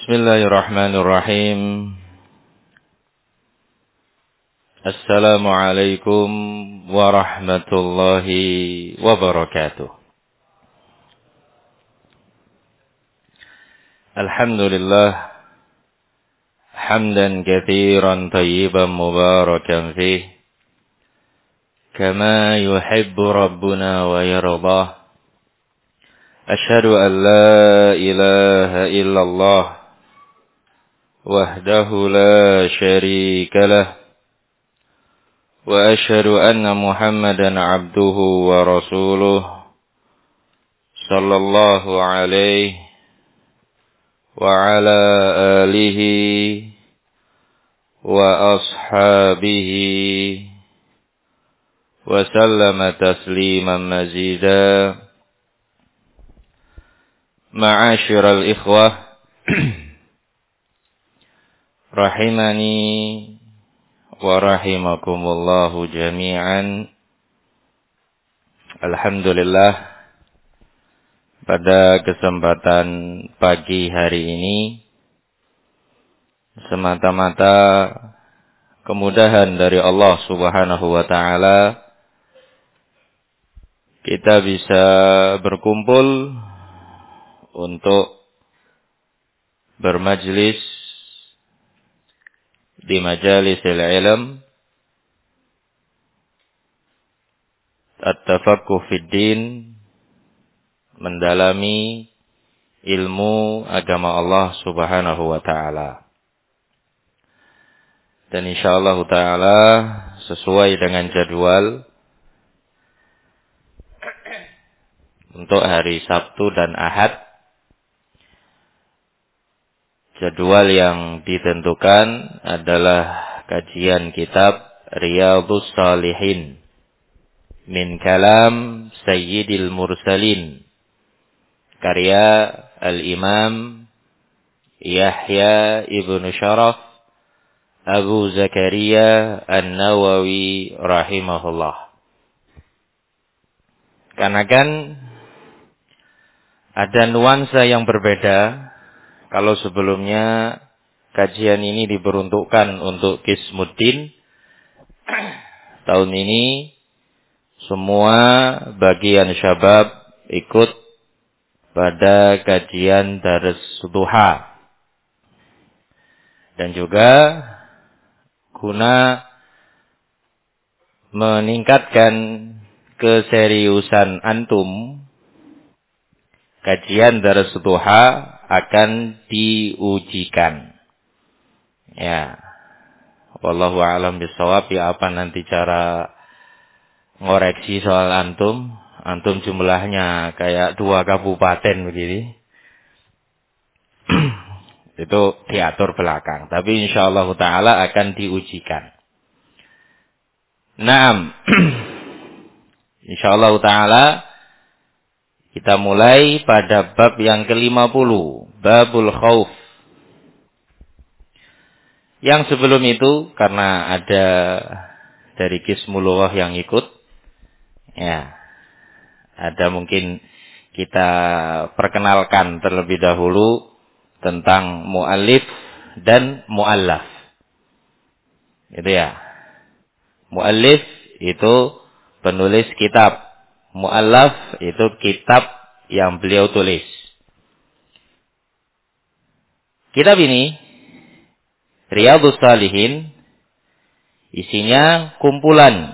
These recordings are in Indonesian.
Bismillahirrahmanirrahim. Assalamualaikum warahmatullahi wabarakatuh. Alhamdulillah hamdan katsiran tayyiban mubarakan fih kama yuhibbu rabbuna wa yardah. Asyhadu an la ilaha illallah wahdahu la syarika lah. وأشهد أن محمدا عبده ورسوله صلى الله عليه وعلى آله وأصحابه وسلم تسليما مزيدا. معاشر الإخوة رحمني wa rahimakumullahu jami'an. Alhamdulillah, pada kesempatan pagi hari ini semata-mata kemudahan dari Allah Subhanahu wa taala kita bisa berkumpul untuk bermajlis di majalisil ilm, at-tafaqquh fid din, mendalami ilmu agama Allah Subhanahu wa taala. Dan insyaallah taala sesuai dengan jadwal untuk hari Sabtu dan Ahad, jadwal yang ditentukan adalah kajian kitab Riyadhus Shalihin min kalam Sayyidil Mursalin, karya Al-Imam Yahya ibn Sharaf Abu Zakaria An-Nawawi rahimahullah. Karena kan ada nuansa yang berbeda. Kalau sebelumnya kajian ini diperuntukkan untuk Qismuddin, tahun ini semua bagian syabab ikut pada kajian Darus Duha. Dan juga guna meningkatkan keseriusan antum, kajian Darus Duha akan diujikan. Ya. Wallahu a'lam bishawab. Ya, apa nanti cara ngoreksi soal antum? Antum jumlahnya kayak 2 kabupaten begini. Itu diatur belakang. Tapi insyaallah taala akan diujikan. Naam. Insyaallah taala kita mulai pada bab yang ke-50, babul khauf. Yang sebelum itu, karena ada dari Qismul Lughah yang ikut, ya, ada mungkin kita perkenalkan terlebih dahulu tentang muallif dan muallaf. Itu ya. Muallif itu penulis kitab. Mu'allaf itu kitab yang beliau tulis. Kitab ini, Riyadhus Shalihin, isinya kumpulan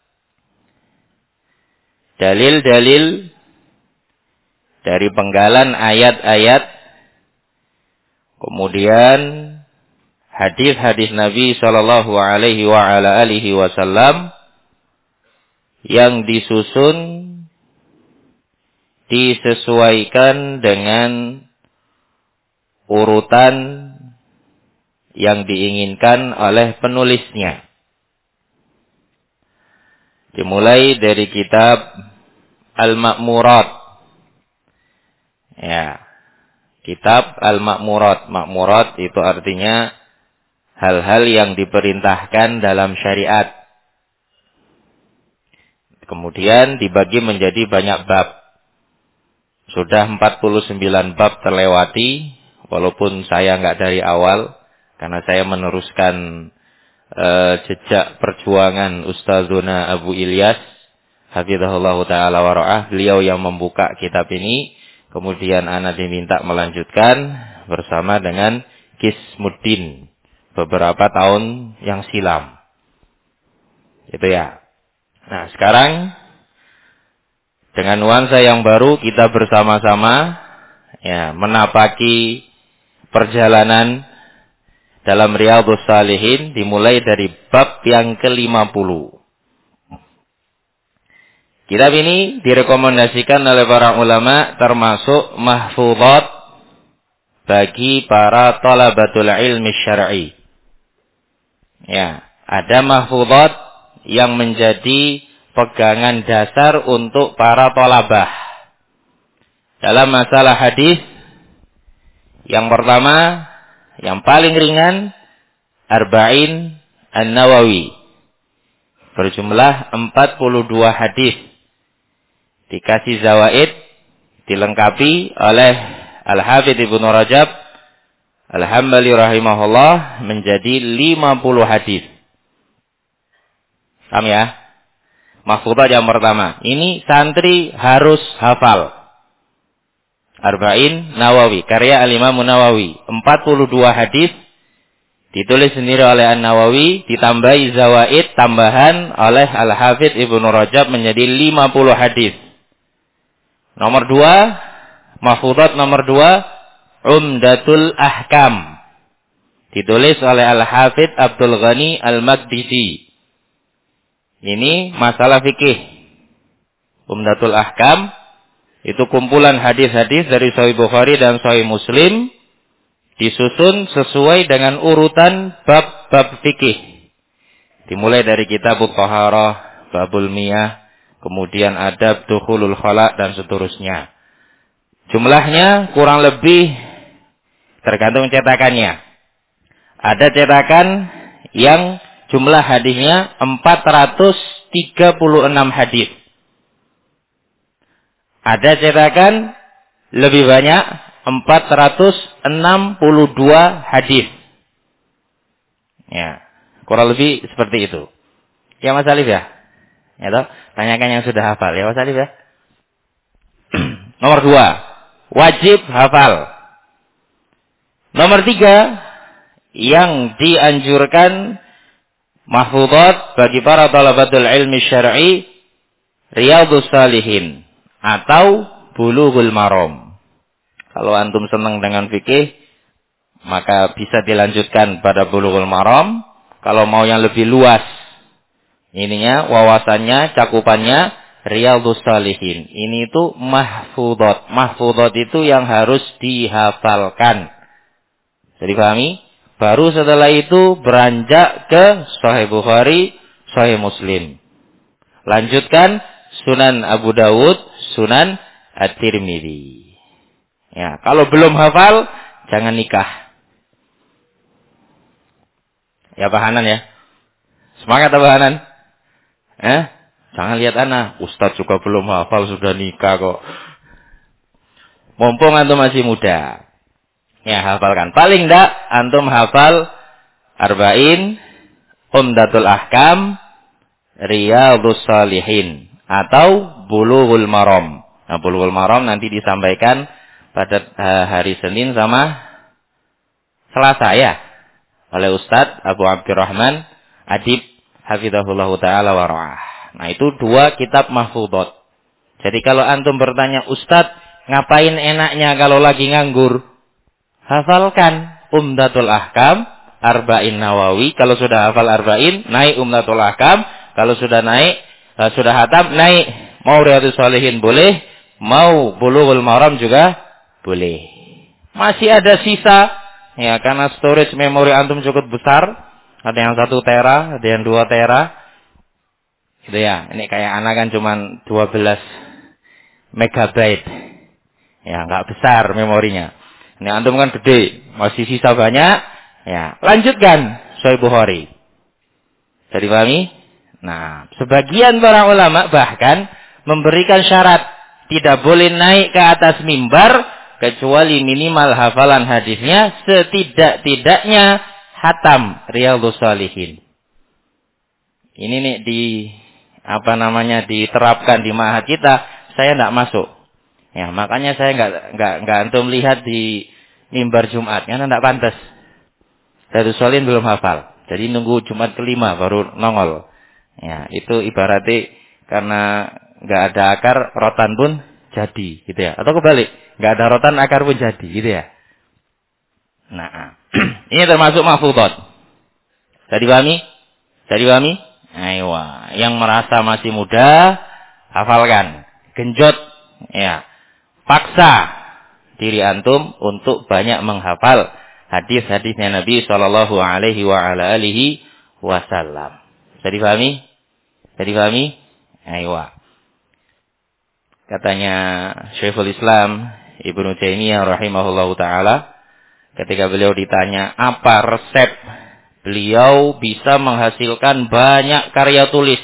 dalil-dalil dari penggalan ayat-ayat, kemudian hadis-hadis Nabi sallallahu alaihi wa ala alihi wasallam yang disusun, disesuaikan dengan urutan yang diinginkan oleh penulisnya. Dimulai dari kitab Al-Ma'murat. Ya. Kitab Al-Ma'murat. Ma'murat itu artinya hal-hal yang diperintahkan dalam syariat. Kemudian dibagi menjadi banyak bab. Sudah 49 bab terlewati, walaupun saya nggak dari awal, karena saya meneruskan jejak perjuangan Ustazuna Abu Ilyas, hafizahullah ta'ala wa ra'ah. Beliau yang membuka kitab ini, kemudian ana diminta melanjutkan bersama dengan Kismuddin beberapa tahun yang silam. Itu ya. Nah, sekarang dengan nuansa yang baru kita bersama-sama ya menapaki perjalanan dalam Riyadhus Shalihin dimulai dari bab yang ke-50. Kitab ini direkomendasikan oleh para ulama termasuk mahfuzat bagi para talabatul ilmi syar'i. Ya, ada mahfuzat yang menjadi pegangan dasar untuk para thalabah. Dalam masalah hadis, yang pertama, yang paling ringan, Arba'in An-Nawawi. Berjumlah 42 hadis. Dikasih zawaid, dilengkapi oleh Al-Hafidz Ibnu Rajab Al-Hambali rahimahullah menjadi 50 hadis. Paham ya? Mahfuzat yang pertama. Ini santri harus hafal. Arba'in Nawawi, karya Al-Imam Nawawi. 42 hadis ditulis sendiri oleh An-Nawawi, ditambahi zawaid tambahan oleh Al-Hafidz Ibnu Rajab menjadi 50 hadis. Nomor 2, mahfuzat nomor 2, Umdatul Ahkam. Ditulis oleh Al-Hafidz Abdul Ghani Al-Maqdisi. Ini masalah fikih. Umdatul Ahkam itu kumpulan hadis-hadis dari Sahih Bukhari dan Sahih Muslim, disusun sesuai dengan urutan bab-bab fikih. Dimulai dari kitabut Thaharah, babul miyah, kemudian adab dukhulul khala dan seterusnya. Jumlahnya kurang lebih tergantung cetakannya. Ada cetakan yang jumlah hadisnya 436 hadis. Ada cetakan lebih banyak 462 hadis. Ya, kurang lebih seperti itu. Ya Mas Alif ya? Ya toh? Tanyakan yang sudah hafal ya Mas Alif ya. Nomor 2, wajib hafal. Nomor 3, yang dianjurkan mahfuzat bagi para talabatul ilmi syar'i, Riyadhus Shalihin atau Bulughul Maram. Kalau antum senang dengan fikih, maka bisa dilanjutkan pada Bulughul Maram. Kalau mau yang lebih luas ininya, wawasannya, cakupannya, Riyadhus Shalihin. Ini itu mahfuzat. Mahfuzat itu yang harus dihafalkan. Jadi pahami? Baru setelah itu beranjak ke Sahih Bukhari, Sahih Muslim. Lanjutkan Sunan Abu Dawud, Sunan At-Tirmidzi. Ya, kalau belum hafal, jangan nikah. Ya Pak Hanan ya. Semangat Pak Hanan. Jangan lihat anak, Ustadz juga belum hafal sudah nikah kok. Mumpung antum masih muda. Ya, hafalkan. Paling enggak antum hafal Arba'in, Umdatul Ahkam, Riyadhus Shalihin atau Bulughul Maram. Nah, Bulughul Maram nanti disampaikan pada hari Senin sama Selasa ya, oleh Ustadz Abu Abdurrahman Adib hafizahullah taala wa ra'ah. Nah, itu 2 kitab mahfuzat. Jadi kalau antum bertanya, Ustadz, ngapain enaknya kalau lagi nganggur? Hafalkan Umdatul Ahkam, Arba'in Nawawi. Kalau sudah hafal Arba'in, naik Umdatul Ahkam. Kalau sudah naik, sudah hatam, naik. Mau Riyadhus Shalihin boleh, mau Bulughul Maram juga boleh. Masih ada sisa, ya karena storage memori antum cukup besar. Ada yang 1 tera, ada yang 2 tera. Gitu ya. Ini kayak anak kan cuman 12 megabyte. Ya, nggak besar memorinya. Ini antum kan gede, masih sisa banyak. Ya, lanjutkan Sahih Bukhari. Jadi pahami? Nah, sebagian para ulama bahkan memberikan syarat tidak boleh naik ke atas mimbar kecuali minimal hafalan hadisnya setidak-tidaknya hatam Riyadhus Shalihin. Ini nih diterapkan di ma'had kita, saya tidak masuk. Ya, makanya saya enggak antum lihat di mimbar Jumat, karena tidak pantas. Riyadhus Shalihin belum hafal. Jadi nunggu Jumat kelima baru nongol. Ya, itu ibaratnya karena enggak ada akar, rotan pun jadi, gitu ya. Atau kebalik, enggak ada rotan, akar pun jadi, gitu ya. Nah, ini termasuk mahfudhat. Tadi pahami? Ayo, yang merasa masih muda, hafalkan. Genjot, ya. Paksa diri antum untuk banyak menghafal hadis-hadisnya Nabi Shallallahu Alaihi Wasallam. Tadi pahami? Ayo. Katanya Syekhul Islam Ibnu Taimiyah rahimahullahu taala, ketika beliau ditanya apa resep beliau bisa menghasilkan banyak karya tulis.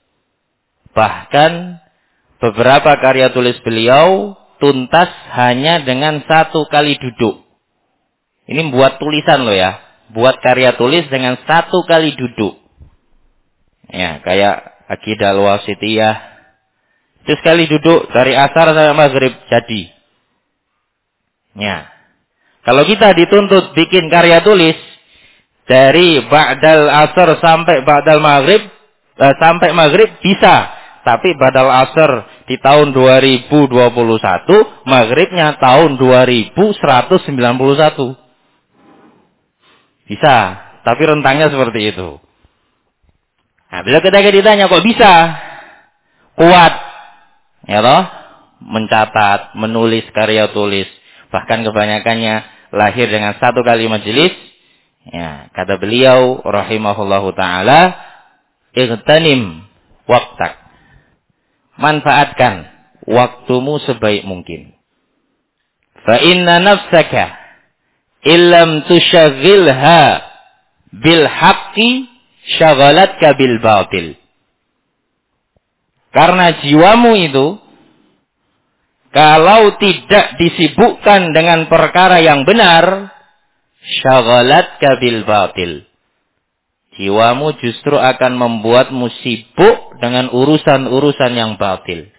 Bahkan beberapa karya tulis beliau tuntas hanya dengan 1 kali duduk. Ini buat tulisan loh ya. Buat karya tulis dengan 1 kali duduk. Ya, kayak Aqidah Al-Wasithiyah. Itu sekali duduk dari asar sampai maghrib jadi. Ya. Kalau kita dituntut bikin karya tulis dari ba'dal asar sampai ba'dal maghrib, sampai maghrib bisa. Tapi ba'dal asar di tahun 2021, maghribnya tahun 2191. Bisa, tapi rentangnya seperti itu. Nah, bila ketika ditanya kok bisa? Kuat. Ya toh? Mencatat, menulis karya tulis. Bahkan kebanyakannya lahir dengan 1 kali majelis. Ya, kata beliau rahimahullahu taala, "Ightanim waqtak." Manfaatkan waktumu sebaik mungkin. Fa inna nafsaka illam tushaghilha bil haqqi syagalatka bil batil. Karena jiwamu itu kalau tidak disibukkan dengan perkara yang benar, syagalatka bil batil. Jiwamu justru akan membuatmu sibuk dengan urusan-urusan yang batil.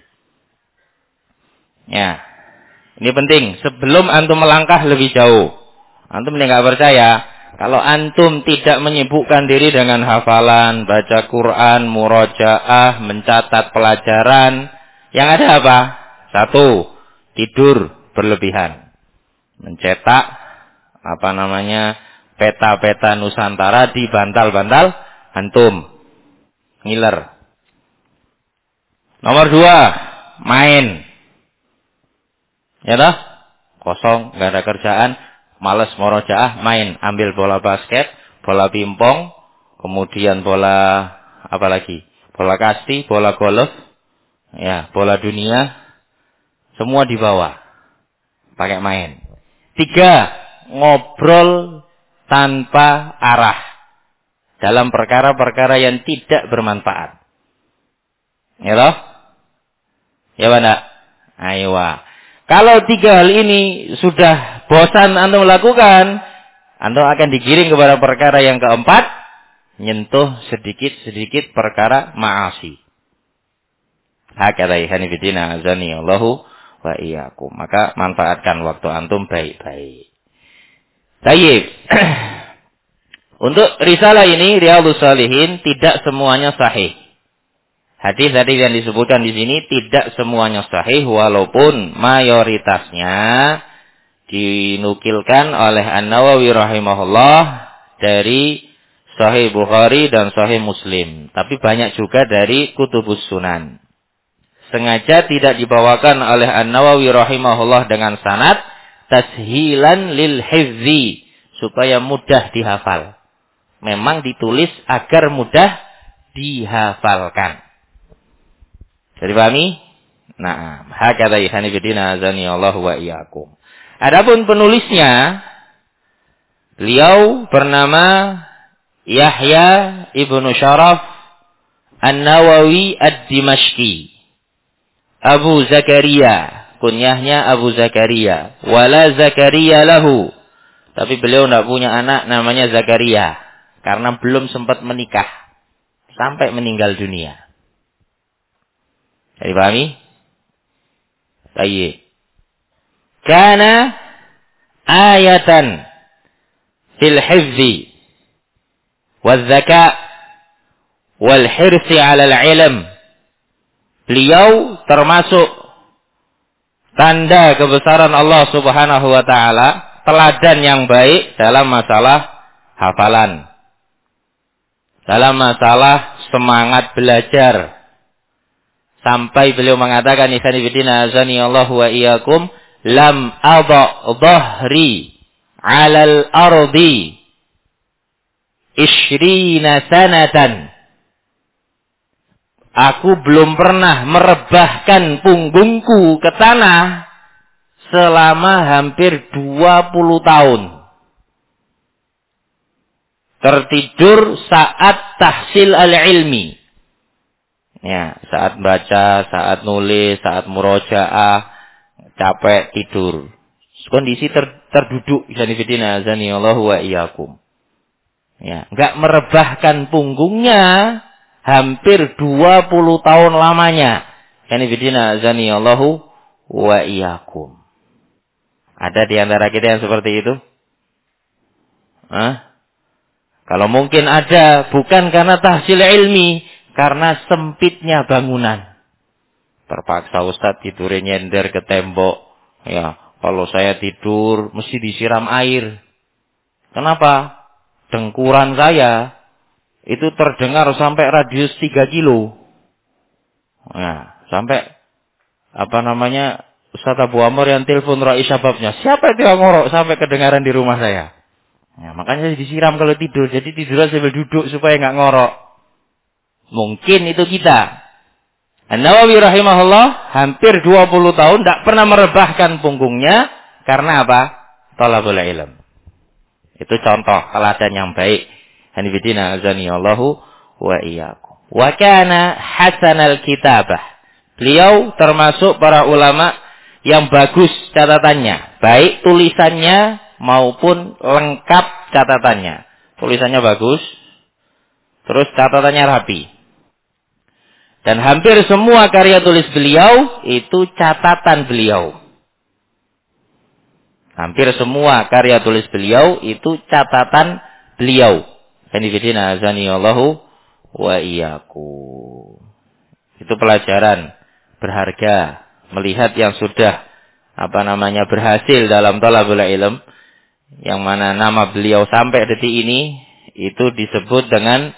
Ya, ini penting. Sebelum antum melangkah lebih jauh, antum nggak percaya, kalau antum tidak menyibukkan diri dengan hafalan, baca Quran, murojaah, mencatat pelajaran, yang ada apa? 1, tidur berlebihan. Mencetak peta-peta Nusantara di bantal-bantal antum. Ngiler. Nomor 2, main. Ya toh? Kosong, gak ada kerjaan, males murojaah, main. Ambil bola basket, bola pingpong, kemudian bola apa lagi? Bola kasti, bola golf, ya, bola dunia, semua dibawa. Pakai main. 3, ngobrol tanpa arah dalam perkara-perkara yang tidak bermanfaat. Ya toh? Ya benda? Ayo. Kalau 3 hal ini sudah bosan antum lakukan, antum akan digiring kepada perkara yang keempat, nyentuh sedikit-sedikit perkara ma'asi. Hakadha ihani bidina azani Allahu wa iyyakum. Maka manfaatkan waktu antum baik-baik. Baik. Untuk risalah ini Riyadhus Shalihin tidak semuanya sahih. Hadis-hadis yang disebutkan di sini tidak semuanya sahih walaupun mayoritasnya dinukilkan oleh An-Nawawi rahimahullah dari Sahih Bukhari dan Sahih Muslim. Tapi banyak juga dari Kutubus Sunan. Sengaja tidak dibawakan oleh An-Nawawi rahimahullah dengan sanad tashilan lil hifzi, supaya mudah dihafal. Memang ditulis agar mudah dihafalkan. Jadi pahami? Nah, hakadha ihani bidina azani Allah wa iyyakum. Adapun penulisnya, beliau bernama Yahya ibnu Syaraf An-Nawawi Ad-Dimashqi, Abu Zakaria kunyahnya Abu Zakaria. Wala Zakaria lahu. Tapi beliau tidak punya anak namanya Zakaria. Karena belum sempat menikah. Sampai meninggal dunia. Jadi pahami? Baik. Kana ayatan fil hifzi wal zaka wal hirsi 'ala al-'ilm. Beliau termasuk tanda kebesaran Allah Subhanahu wa taala, teladan yang baik dalam masalah hafalan. Dalam masalah semangat belajar. Sampai beliau mengatakan, "Ikhwani fillah, azani Allah wa iyyakum, lam adha dhahri 'alal ardi 20 sanatan." Aku belum pernah merebahkan punggungku ke tanah selama hampir 20 tahun. Tertidur saat tahsil al-ilmi. Ya, saat baca, saat nulis, saat murojaah, capek, tidur. Kondisi terduduk, izanifidina azani Allahu wa iyyakum. Ya, enggak merebahkan punggungnya hampir 20 tahun lamanya. Izanifidina azani Allahu wa iyyakum. Ada di antara kita yang seperti itu? Hah? Kalau mungkin ada, bukan karena tahsil ilmi, karena sempitnya bangunan. Terpaksa Ustaz tidurnya nyender ke tembok. Ya, kalau saya tidur mesti disiram air. Kenapa? Dengkuran saya itu terdengar sampai radius 3 kilo. Ya, sampai Ustaz Abu Amr yang telepon ra'i syababnya. Siapa itu yang ngorok sampai kedengaran di rumah saya? Ya, makanya disiram kalau tidur. Jadi tidurnya sambil duduk supaya nggak ngorok. Mungkin itu kita. An-Nawawi rahimahullah hampir 20 tahun tidak pernah merebahkan punggungnya. Karena apa? Thalabul ilm. Itu contoh teladan yang baik. Hanifidina azani Allahu wa iyyakum. Wa kana hasanal kitabah. Beliau termasuk para ulama yang bagus catatannya. Baik tulisannya maupun lengkap catatannya. Tulisannya bagus. Terus catatannya rapi. Dan hampir semua karya tulis beliau itu catatan beliau. Hampir semua karya tulis beliau itu catatan beliau. Hanifidina azani Allahu wa iyyakum. Itu pelajaran berharga melihat yang sudah berhasil dalam thalabul ilm, yang mana nama beliau sampai detik ini itu disebut dengan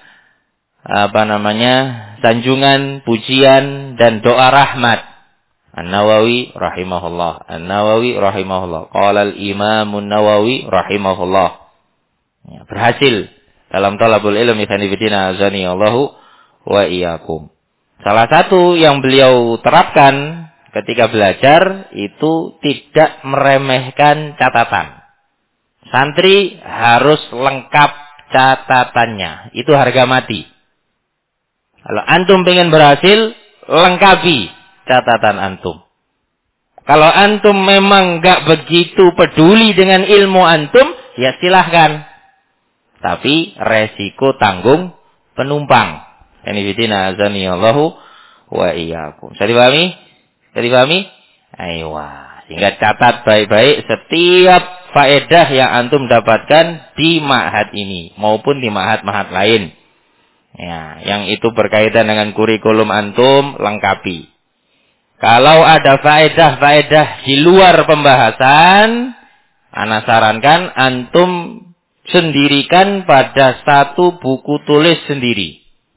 sanjungan, pujian dan doa rahmat. An-Nawawi rahimahullah. An-Nawawi rahimahullah. Qala al-Imam An-Nawawi rahimahullah. Ya, berhasil dalam thalabul ilm ikhwanifidina azani Allahu wa iyyakum. Salah satu yang beliau terapkan ketika belajar itu tidak meremehkan catatan. Santri harus lengkap catatannya. Itu harga mati. Kalau antum pengen berhasil, lengkapi catatan antum. Kalau antum memang nggak begitu peduli dengan ilmu antum, ya silahkan. Tapi resiko tanggung penumpang. Hanifidina azani Allahu wa iyyakum. Bisa dipahami? Bisa dipahami? Aywa. Sehingga catat baik-baik setiap faedah yang antum dapatkan di ma'had ini maupun di ma'had-ma'had lain. Ya, yang itu berkaitan dengan kurikulum antum, lengkapi. Kalau ada faedah-faedah di luar pembahasan, ana sarankan antum sendirikan pada satu buku tulis sendiri.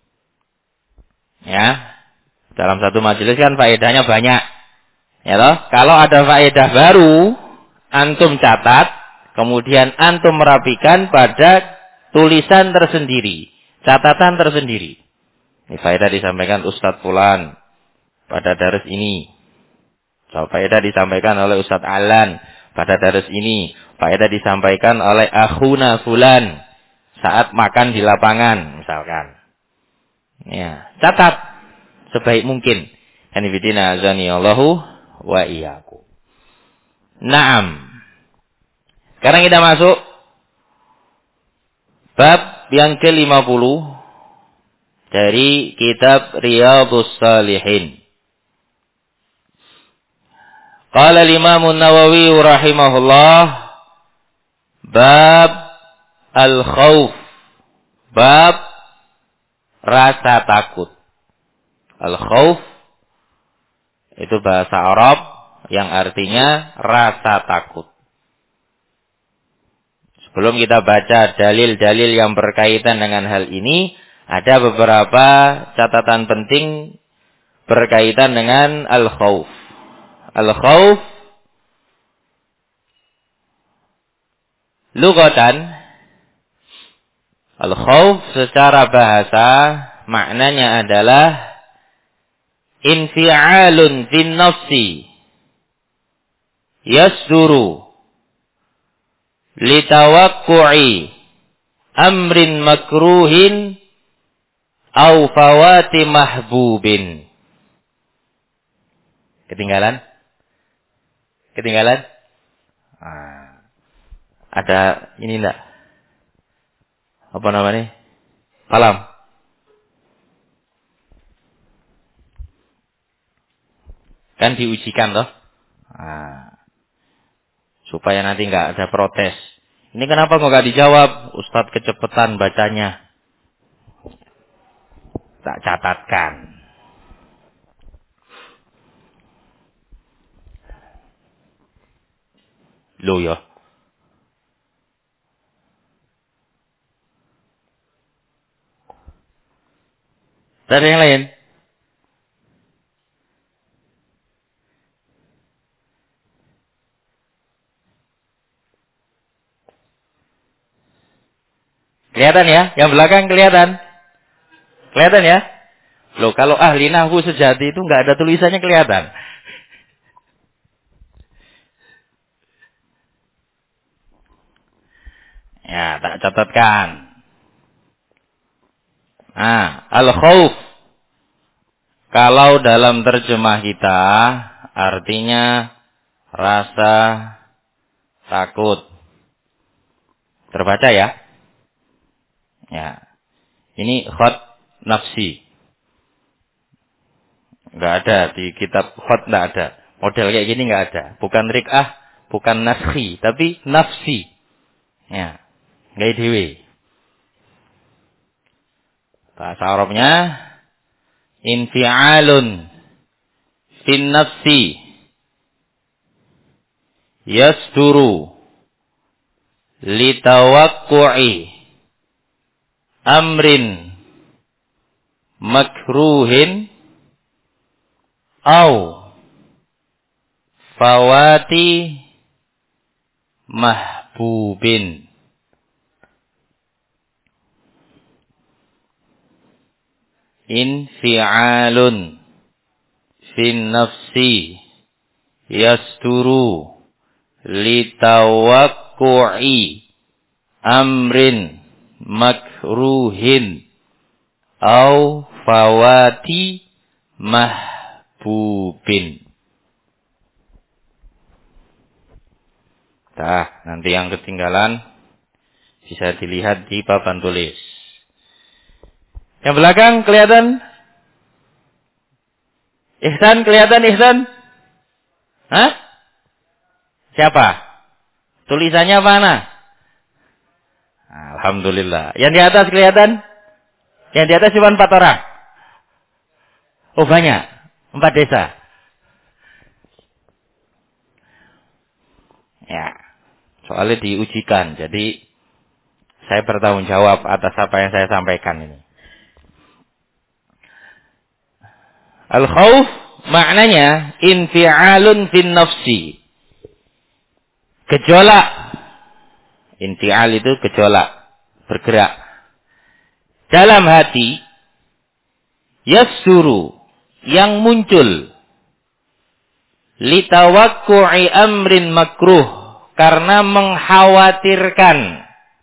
Ya, dalam satu majelis kan faedahnya banyak. Ya toh? Kalau ada faedah baru, antum catat, kemudian antum merapikan pada tulisan tersendiri. Catatan tersendiri. Ini faedah disampaikan Ustadz Fulan pada daris ini. Faedah disampaikan oleh Ustadz Alan pada daris ini. Faedah disampaikan oleh akhuna Fulan saat makan di lapangan misalkan. Ya, catat sebaik mungkin. Hanifidina azani Allahu wa iyyakum. Naam. Sekarang kita masuk bab yang ke-50 dari kitab Riyadhus Shalihin. Qala al-Imam an-Nawawi rahimahullah bab al-khauf, bab rasa takut. Al-khauf itu bahasa Arab yang artinya rasa takut. Sebelum kita baca dalil-dalil yang berkaitan dengan hal ini, ada beberapa catatan penting berkaitan dengan al-khauf. Al-khauf lughatan, al-khauf secara bahasa maknanya adalah infi'alun fin nafsi yasduru litawakku'i amrin makruhin au fawati mahbubin. Ketinggalan? Ketinggalan? Ada ini enggak? Apa namanya? Kalam. Kan diujikan toh? Supaya nanti enggak ada protes. Ini kenapa kok enggak dijawab? Ustadz kecepatan bacanya. Tak catatkan. Loh ya. Ada yang lain? Kelihatan ya? Yang belakang kelihatan? Kelihatan ya? Loh, kalau ahli nahwu sejati itu nggak ada tulisannya kelihatan. Ya, tak catatkan. Al-khauf. Kalau dalam terjemah kita, artinya rasa takut. Terbaca ya? Ya. Ini khot nafsi. Nggak ada di kitab khot, nggak ada. Model kayak gini nggak ada. Bukan rik'ah, bukan naskhi, tapi nafsi. Ya. Nggak dewe. Bahasa Arabnya infi'alun fin nafsi yasduru litawakku'i amrin makruhin au fawati mahbubin. Infi'alun fin nafsi yasduru litawakku'i amrin makruhin au fawati mahbubin. Nanti yang ketinggalan bisa dilihat di papan tulis. Yang belakang kelihatan? Ihsan kelihatan Ihsan? Hah? Siapa? Tulisannya mana? Alhamdulillah. Yang di atas kelihatan? Yang di atas cuma 4 orang. Oh banyak. 4 desa. Ya. Soalnya diujikan. Jadi saya bertanggung jawab atas apa yang saya sampaikan ini. Al-khauf maknanya infi'alun fin nafsi. Gejolak. Infi'al itu gejolak. Bergerak. Dalam hati. Yasduru. Yang muncul. Litawakku'i amrin makruh. Karena mengkhawatirkan.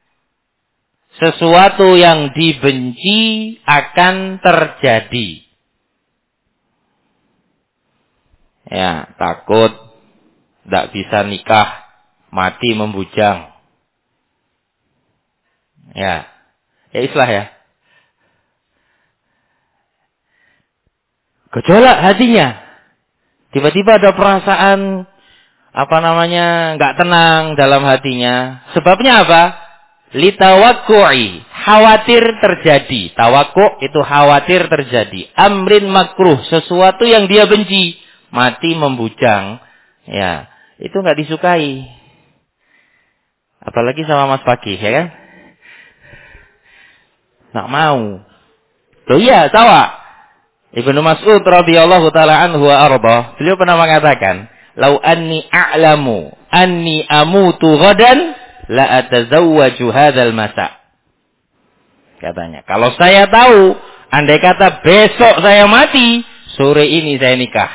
Sesuatu yang dibenci akan terjadi. Ya, takut tidak bisa nikah, mati membujang. Ya, ya islah ya. Gejolak hatinya. Tiba-tiba ada perasaan nggak tenang dalam hatinya. Sebabnya apa? Litawakku'i, khawatir terjadi. Tawakku itu khawatir terjadi. Amrin makruh, sesuatu yang dia benci, mati membujang. Ya, itu nggak disukai. Apalagi sama Mas Pagi, ya kan? Nggak mau. Loh iya, tawa. Ibnu Mas'ud radhiyallahu taala anhu wa arda, beliau pernah mengatakan, "Lau anni a'lamu anni amutu ghadan la atazawwaju hadzal masa." Katanya, kalau saya tahu andai kata besok saya mati, sore ini saya nikah.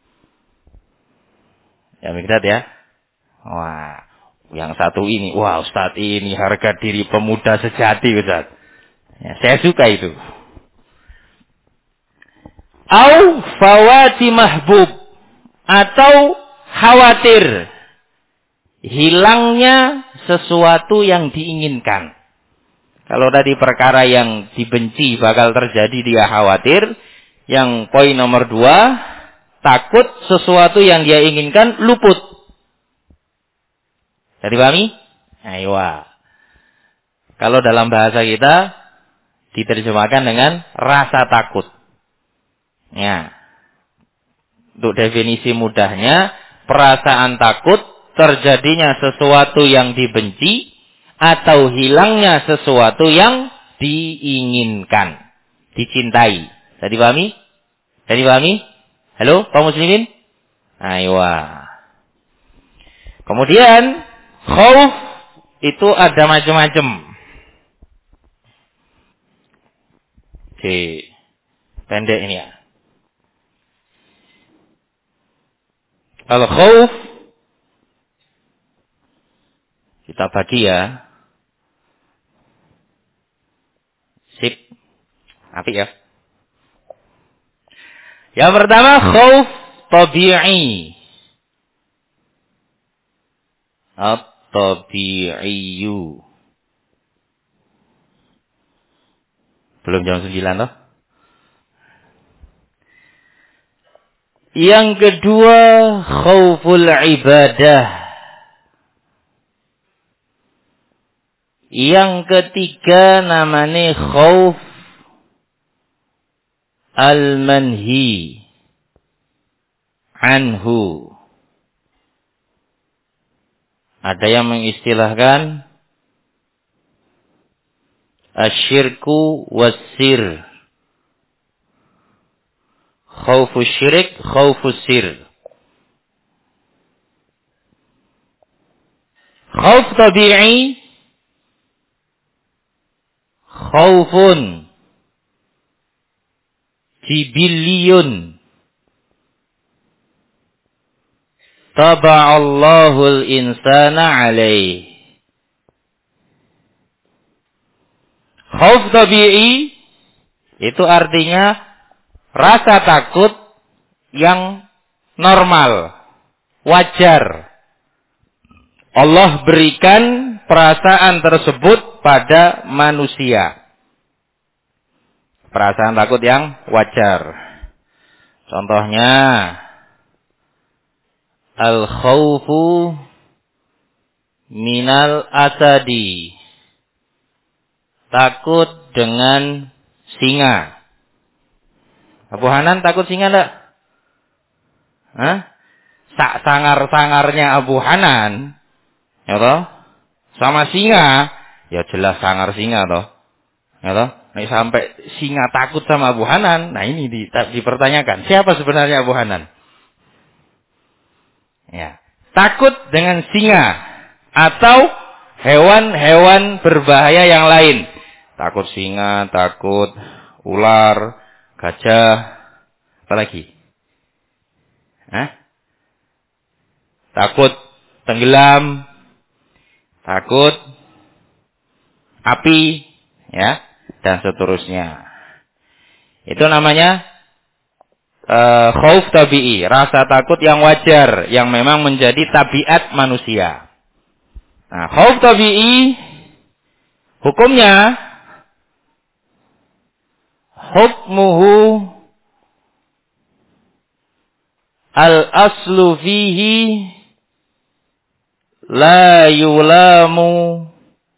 Ya mikir ya. Wah, yang satu ini, wah Ustaz ini harga diri pemuda sejati Ustaz. Ya, saya suka itu. Au fawati mahbub, atau khawatir hilangnya sesuatu yang diinginkan. Kalau tadi perkara yang dibenci bakal terjadi dia khawatir. Yang poin nomor 2, takut sesuatu yang dia inginkan luput. Jadi pahami? Ayo. Kalau dalam bahasa kita diterjemahkan dengan rasa takut. Ya. Untuk definisi mudahnya, perasaan takut terjadinya sesuatu yang dibenci atau hilangnya sesuatu yang diinginkan, dicintai. Tadi pahami? Tadi pahami? Halo, kaum muslimin? Ayo. Kemudian, khauf itu ada macam-macam. Oke. Pendek ini ya. Al-khauf kita bagi ya. Sip. Apik ya. Yang pertama khauf tabi'i. At-tabi'iyu. Belum jam 9 loh. Yang kedua khauful ibadah. Yang ketiga namanya khauf al-manhi anhu. Ada yang mengistilahkan asyirku wassir. Khaufu syirik, khaufu sir. Khauf tabi'i, khaufun jibilliyun. Taba'allahul insana alaih. Khauf tabi'i itu artinya rasa takut yang normal, wajar. Allah berikan perasaan tersebut pada manusia. Perasaan takut yang wajar. Contohnya, al-khawfu minal asadi. Takut dengan singa. Abu Hanan takut singa enggak? Hah? Sak sangar-sangarnya Abu Hanan, ya toh? Sama singa, ya jelas sangar singa toh. Ya toh? Nek sampai singa takut sama Abu Hanan, nah ini dipertanyakan, siapa sebenarnya Abu Hanan? Ya. Takut dengan singa atau hewan-hewan berbahaya yang lain. Takut singa, takut ular, gajah, apa lagi? Hah? Takut tenggelam, takut api, ya, dan seterusnya. Itu namanya khauf tabi'i, rasa takut yang wajar, yang memang menjadi tabiat manusia. Nah, khauf tabi'i hukumnya hukmuhu al-aslu fihi la yulamu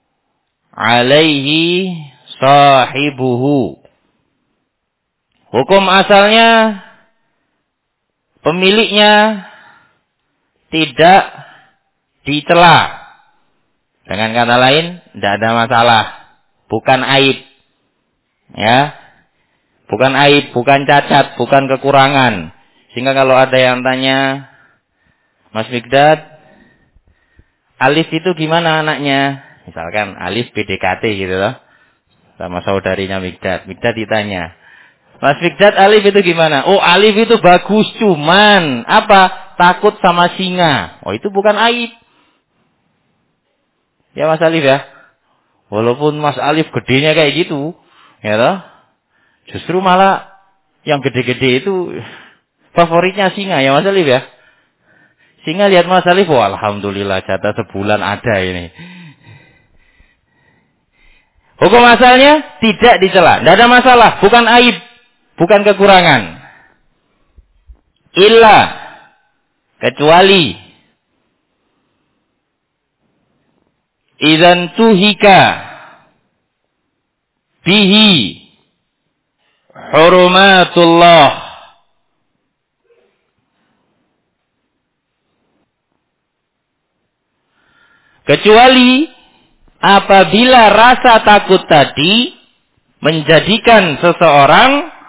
alaihi sahibuhu. Hukum asalnya pemiliknya tidak dicela. Dengan kata lain, tidak ada masalah. Bukan aib. Ya. Bukan aib, bukan cacat, bukan kekurangan. Sehingga kalau ada yang tanya, Mas Mikdad, Alif itu gimana anaknya? Misalkan Alif PDKT gitu loh. Sama saudarinya Mikdad. Mikdad ditanya, Mas Mikdad, Alif itu gimana? Oh, Alif itu bagus, cuman apa? Takut sama singa. Oh, itu bukan aib. Ya Mas Alif ya. Walaupun Mas Alif gedenya kayak gitu, ya toh. Justru malah yang gede-gede itu favoritnya singa ya Mas Alif ya. Singa lihat Mas Alif, oh, alhamdulillah jatah sebulan ada ini. Hukum asalnya tidak dicela, tidak ada masalah, bukan aib. Bukan kekurangan. Illa, kecuali idzan tuhika bihi hurumatullah. Kecuali apabila rasa takut tadi menjadikan seseorang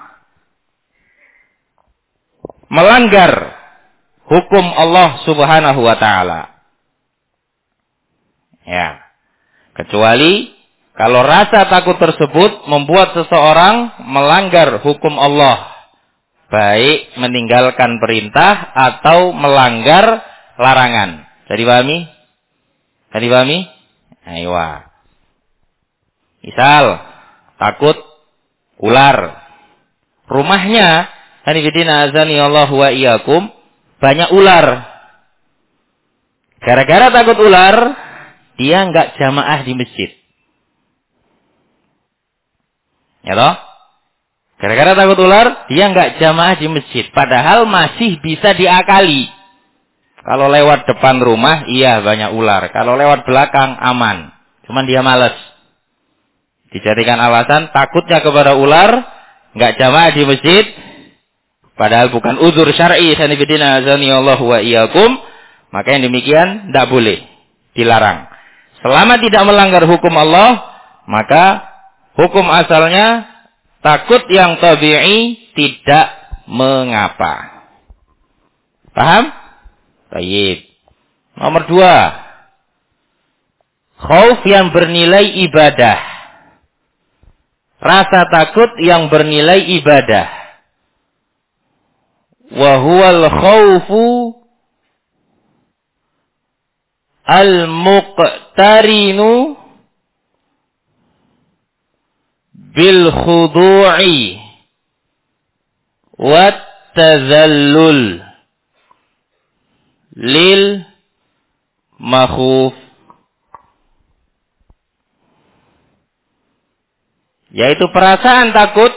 melanggar hukum Allah Subhanahu wa taala. Ya. Kecuali kalau rasa takut tersebut membuat seseorang melanggar hukum Allah, baik meninggalkan perintah atau melanggar larangan. Bisa dipahami? Bisa dipahami? Ayo. Misal takut ular. Rumahnya hanifidina azani Allah wa iyyakum banyak ular. Gara-gara takut ular, dia enggak jamaah di masjid. Ya toh? Gara-gara takut ular, dia enggak jamaah di masjid. Padahal masih bisa diakali. Kalau lewat depan rumah, iya banyak ular. Kalau lewat belakang, aman. Cuman dia malas. Dijadikan alasan, takutnya kepada ular, enggak jamaah di masjid. Padahal bukan uzur syar'i, sanibidina azani Allah wa iyyakum. Maka yang demikian tidak boleh, dilarang. Selama tidak melanggar hukum Allah, maka hukum asalnya takut yang tabi'i tidak mengapa. Paham? Baik. Nomor 2. Khauf yang bernilai ibadah. Rasa takut yang bernilai ibadah. Wa huwal khaufu al-muqtarinu bil khudu'i wat tazallul lil makhuf, yaitu perasaan takut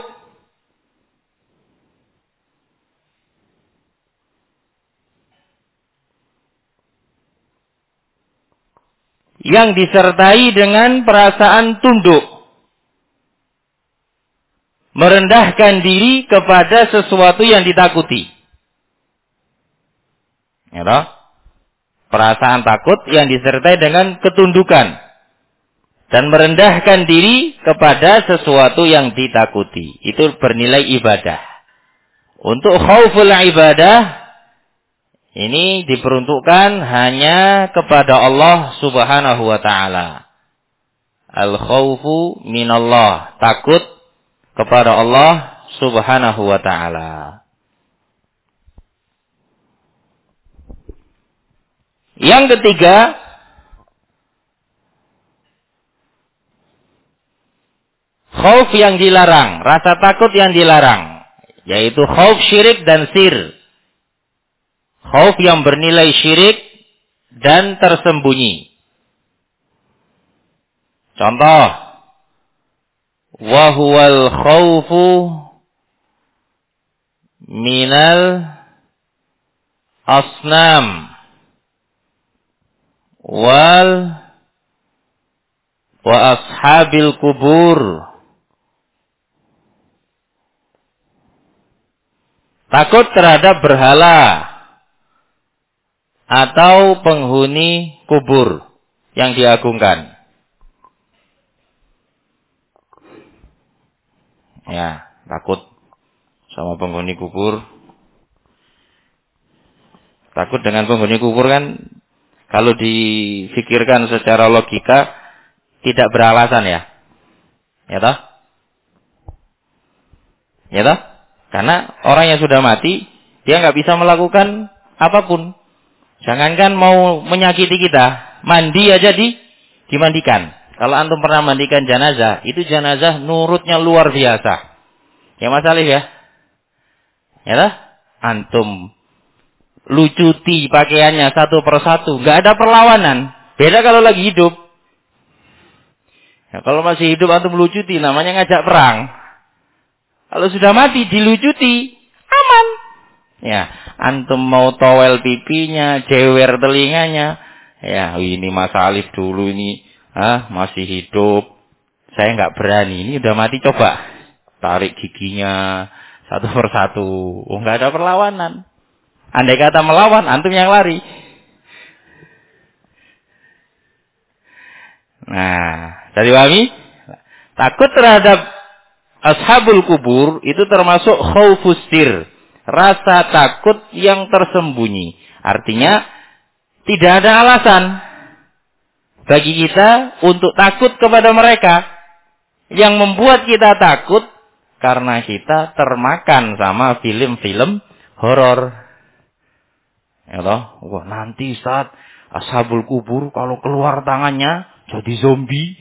yang disertai dengan perasaan tunduk, merendahkan diri kepada sesuatu yang ditakuti. Ya toh? Perasaan takut yang disertai dengan ketundukan dan merendahkan diri kepada sesuatu yang ditakuti. Itu bernilai ibadah. Untuk khauful ibadah ini diperuntukkan hanya kepada Allah Subhanahu wa taala. Al-khaufu minallah, takut kepada Allah Subhanahu wa taala. Yang ketiga, khauf yang dilarang, rasa takut yang dilarang. Yaitu khauf syirik dan sir. Khauf yang bernilai syirik dan tersembunyi. Contoh, wa huwal khaufu minal asnam wal wa ashabil kubur. Takut terhadap berhala atau penghuni kubur yang diagungkan. Ya, takut sama penghuni kubur. Takut dengan penghuni kubur kan, kalau difikirkan secara logika, tidak beralasan ya. Ya toh? Ya toh? Karena orang yang sudah mati, dia nggak bisa melakukan apapun. Jangankan mau menyakiti kita, mandi aja dimandikan. Kalau antum pernah mandikan jenazah, itu jenazah nurutnya luar biasa. Ya Mas Alif ya? Ya toh? Antum lucuti pakaiannya satu persatu, nggak ada perlawanan. Beda kalau lagi hidup. Ya, kalau masih hidup antum lucuti, namanya ngajak perang. Kalau sudah mati dilucuti, aman. Ya, antum mau towel pipinya, jewer telinganya. Ya, ini Mas Alif dulu ini, masih hidup. Saya nggak berani. Ini udah mati coba tarik giginya satu persatu. Oh, nggak ada perlawanan. Andai kata melawan, antum yang lari. Nah, dari kami takut terhadap ashabul kubur itu termasuk khaufus sir, rasa takut yang tersembunyi. Artinya tidak ada alasan bagi kita untuk takut kepada mereka. Yang membuat kita takut karena kita termakan sama film-film horor. Ya toh, wah nanti saat ashabul kubur kalau keluar tangannya jadi zombie.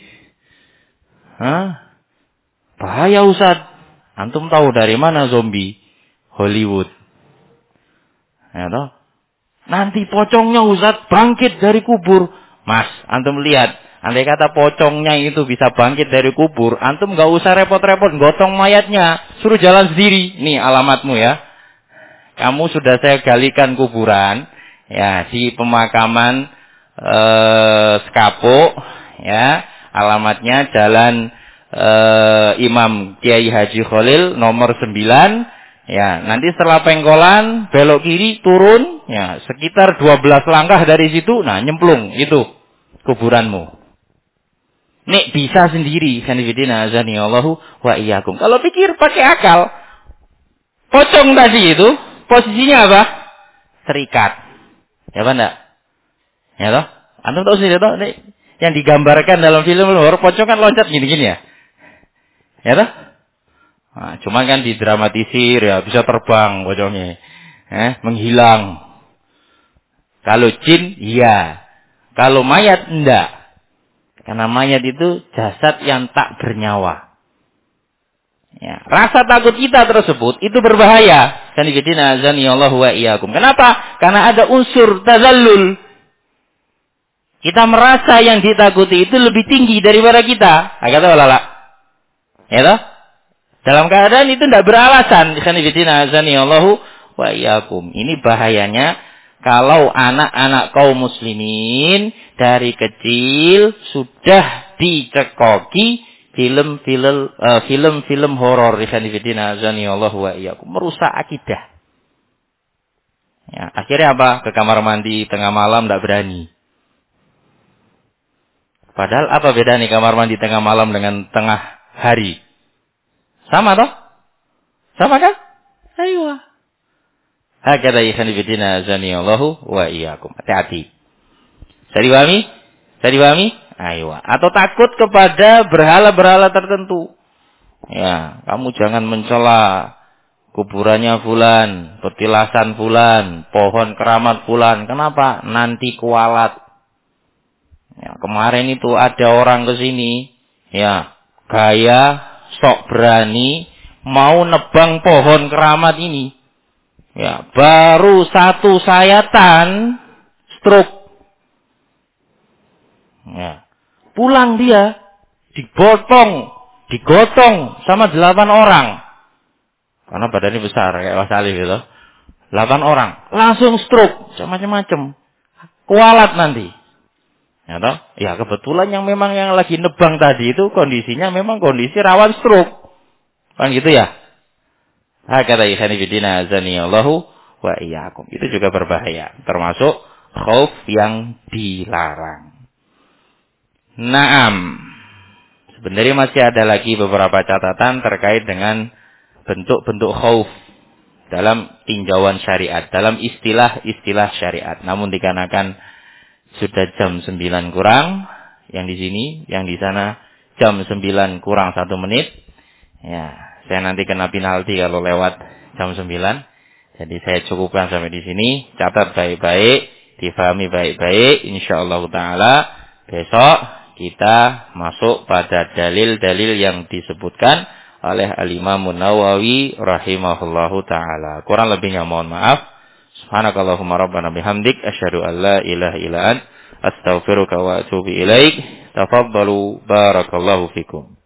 Bahaya Ustaz. Antum tahu dari mana zombie? Hollywood. Ya toh? Nanti pocongnya Ustaz bangkit dari kubur. Mas, antum lihat, andai kata pocongnya itu bisa bangkit dari kubur, antum nggak usah repot-repot gotong mayatnya, suruh jalan sendiri. Nih alamatmu ya. Kamu sudah saya galikan kuburan ya di pemakaman Sekapuk ya. Alamatnya Jalan Imam Kiai Haji Khalil nomor 9 ya. Nanti setelah pengkolan belok kiri turun ya sekitar 12 langkah dari situ, nah nyemplung itu kuburanmu. Nek bisa sendiri, sanifidina azanillahu wa iyyakum. Kalau pikir pakai akal, pocong tadi itu posisinya apa? Terikat. Ya apa enggak? Ya toh? Antum tahu sih toh? Nek yang digambarkan dalam film horor pocong kan loncat gini-gini ya. Ya toh? Nah, cuman kan didramatisir ya, bisa terbang pocongnya. Menghilang. Kalau jin iya. Kalau mayat enggak. Karena mayat itu jasad yang tak bernyawa. Ya, rasa takut kita tersebut itu berbahaya. Sanifidina azanillahu wa iyyakum. Kenapa? Karena ada unsur tazallul. Kita merasa yang ditakuti itu lebih tinggi daripada kita. Kata lala. Ya toh? Dalam keadaan itu tidak beralasan. Sanifidina azanillahu wa iyyakum. Ini bahayanya kalau anak-anak kaum muslimin dari kecil sudah dicekoki film-film horor. Sanifidina azanillahu wa iyyakum. Merusak akidah. Ya, akhirnya apa? Ke kamar mandi tengah malam tidak berani. Padahal apa beda nih kamar mandi tengah malam dengan tengah hari? Sama toh? Sama kan? Ayo. Hakada ikhwanifidina azanillahu wa iyyakum. Hati-hati. Saya dipahami? Saya dipahami? Ayo. Atau takut kepada berhala-berhala tertentu. Ya, kamu jangan mencela kuburannya fulan, petilasan fulan, pohon keramat fulan. Kenapa? Nanti kualat. Ya, kemarin itu ada orang ke sini, ya, gaya sok berani mau nebang pohon keramat ini. Ya, baru satu sayatan stroke. Ya. Pulang dia digotong sama 8 orang. Karena badannya besar kayak Mas Alif gitu. 8 orang langsung stroke, macam-macam. Kualat nanti. Ya toh? Ya kebetulan yang memang yang lagi nebang tadi itu kondisinya memang kondisi rawan stroke. Kan gitu ya? Hakata ikhani bidina azani Allahu wa iyyakum. Itu juga berbahaya, termasuk khauf yang dilarang. Naam. Sebenarnya masih ada lagi beberapa catatan terkait dengan bentuk-bentuk khauf dalam tinjauan syariat, dalam istilah-istilah syariat. Namun dikarenakan sudah jam 9 kurang, yang di sini, yang di sana jam 9 kurang 1 menit. Ya, saya nanti kena penalti kalau lewat jam 9. Jadi saya cukupkan sampai di sini. Catat baik-baik, difahami baik-baik. Insyaallah taala besok kita masuk pada dalil-dalil yang disebutkan oleh Al-Imam Nawawi rahimahullahu taala. Kurang lebihnya mohon maaf. Subhanakallahumma rabbana bihamdik asyhadu an la ilaha illa ant astaghfiruka wa atubu ilaik. Tafaddalu barakallahu fikum.